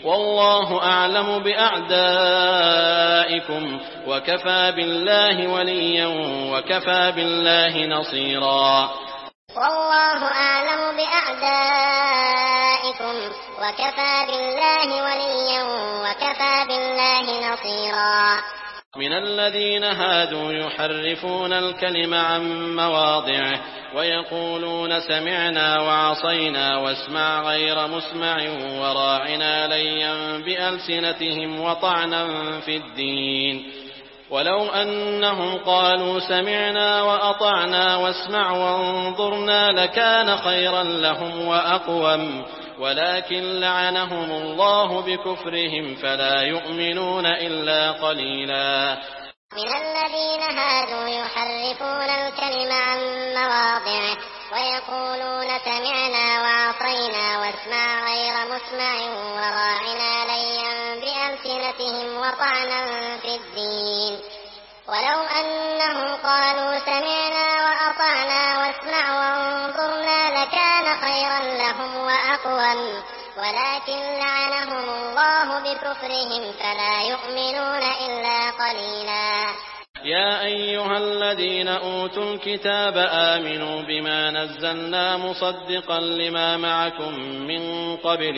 والله أعلم بأعدائكم وكفى بالله وليا وكفى بالله نصيرا. والله أعلم بأعدائكم وكفى بالله وليا وكفى بالله نصيرا. من الذين هادوا يحرفون الكلم عن مواضعه ويقولون سمعنا وعصينا واسمع غير مسمع وراعنا ليا بألسنتهم وطعنا في الدين. ولو أنهم قالوا سمعنا وأطعنا واسمع وانظرنا لكان خيرا لهم وأقوم ولكن لعنهم الله بكفرهم فلا يؤمنون إلا قليلا. من الذين هادوا يحرفون الكلم عن مواضعه ويقولون سمعنا وعصينا واسمع غير مسمع وراعنا ليا بألسنتهم وطعنا في الدين. ولو أنهم قالوا سمعنا وأطعنا واسمع وانظرنا لكان خيرا لهم وأقوم ولكن لعنهم الله بكفرهم فلا يؤمنون إلا قليلا. يا أيها الذين أوتوا الكتاب آمنوا بما نزلنا مصدقا لما معكم من قبل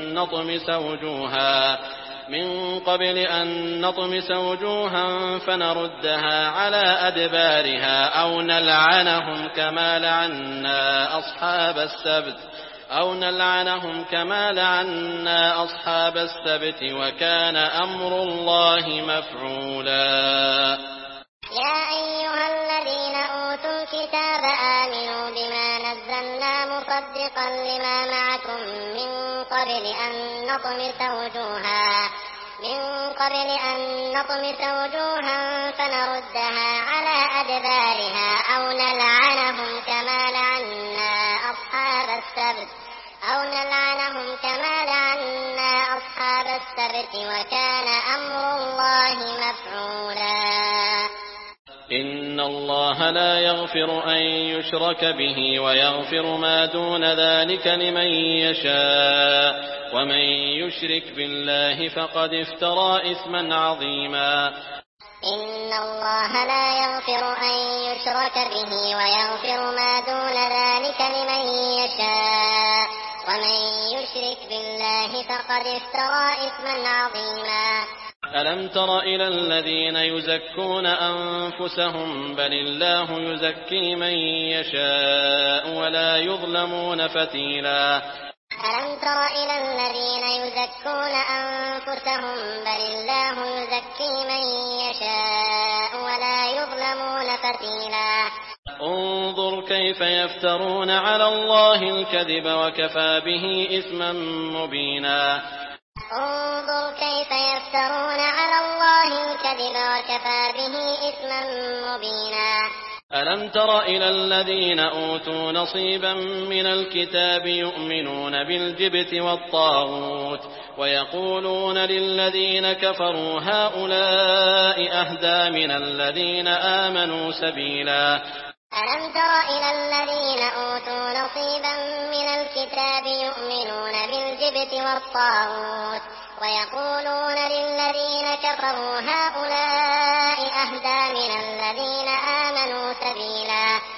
أن نطمس وجوها فنردها على أدبارها أو نلعنهم كما لعنا أصحاب السبت وكان أمر الله مفعولا. يا أيها الذين أوتوا الكتاب آمنوا بما نزلنا مصدقا لما معكم من قبل أن نطمس وجوها فنردها على أدبارها أو نلعنهم كما لعنا أصحاب السبت وكان أمر الله مفعولا. إن الله لا يغفر أن يشرك به ويغفر ما دون ذلك لمن يشاء ومن يشرك بالله فقد افترى إثما عظيما. إن الله لا يغفر أن يشرك به ويغفر ما دون ذلك لمن يشاء ومن يشرك بالله فقد افترى إثما عظيما. ألم تر إلى الذين يزكون أنفسهم بل الله يزكي من يشاء ولا يظلمون فتيلا. ألم تر إلى الذين يزكون أنفسهم بل الله يزكي من يشاء ولا يظلمون فتيلا. انظر كيف يفترون على الله الكذب وكفى به إثما مبينا. انظر كيف يفترون على الله الكذب وكفى به إثما مبينا. ألم تر إلى الذين أوتوا نصيبا من الكتاب يؤمنون بالجبت والطاغوت ويقولون للذين كفروا هؤلاء أهدى من الذين آمنوا سبيلا. ألم تر إلى الذين أوتوا نصيبا من الكتاب يؤمنون بالجبت والطاغوت ويقولون للذين كفروا هؤلاء أهدى من الذين آمنوا سبيلا.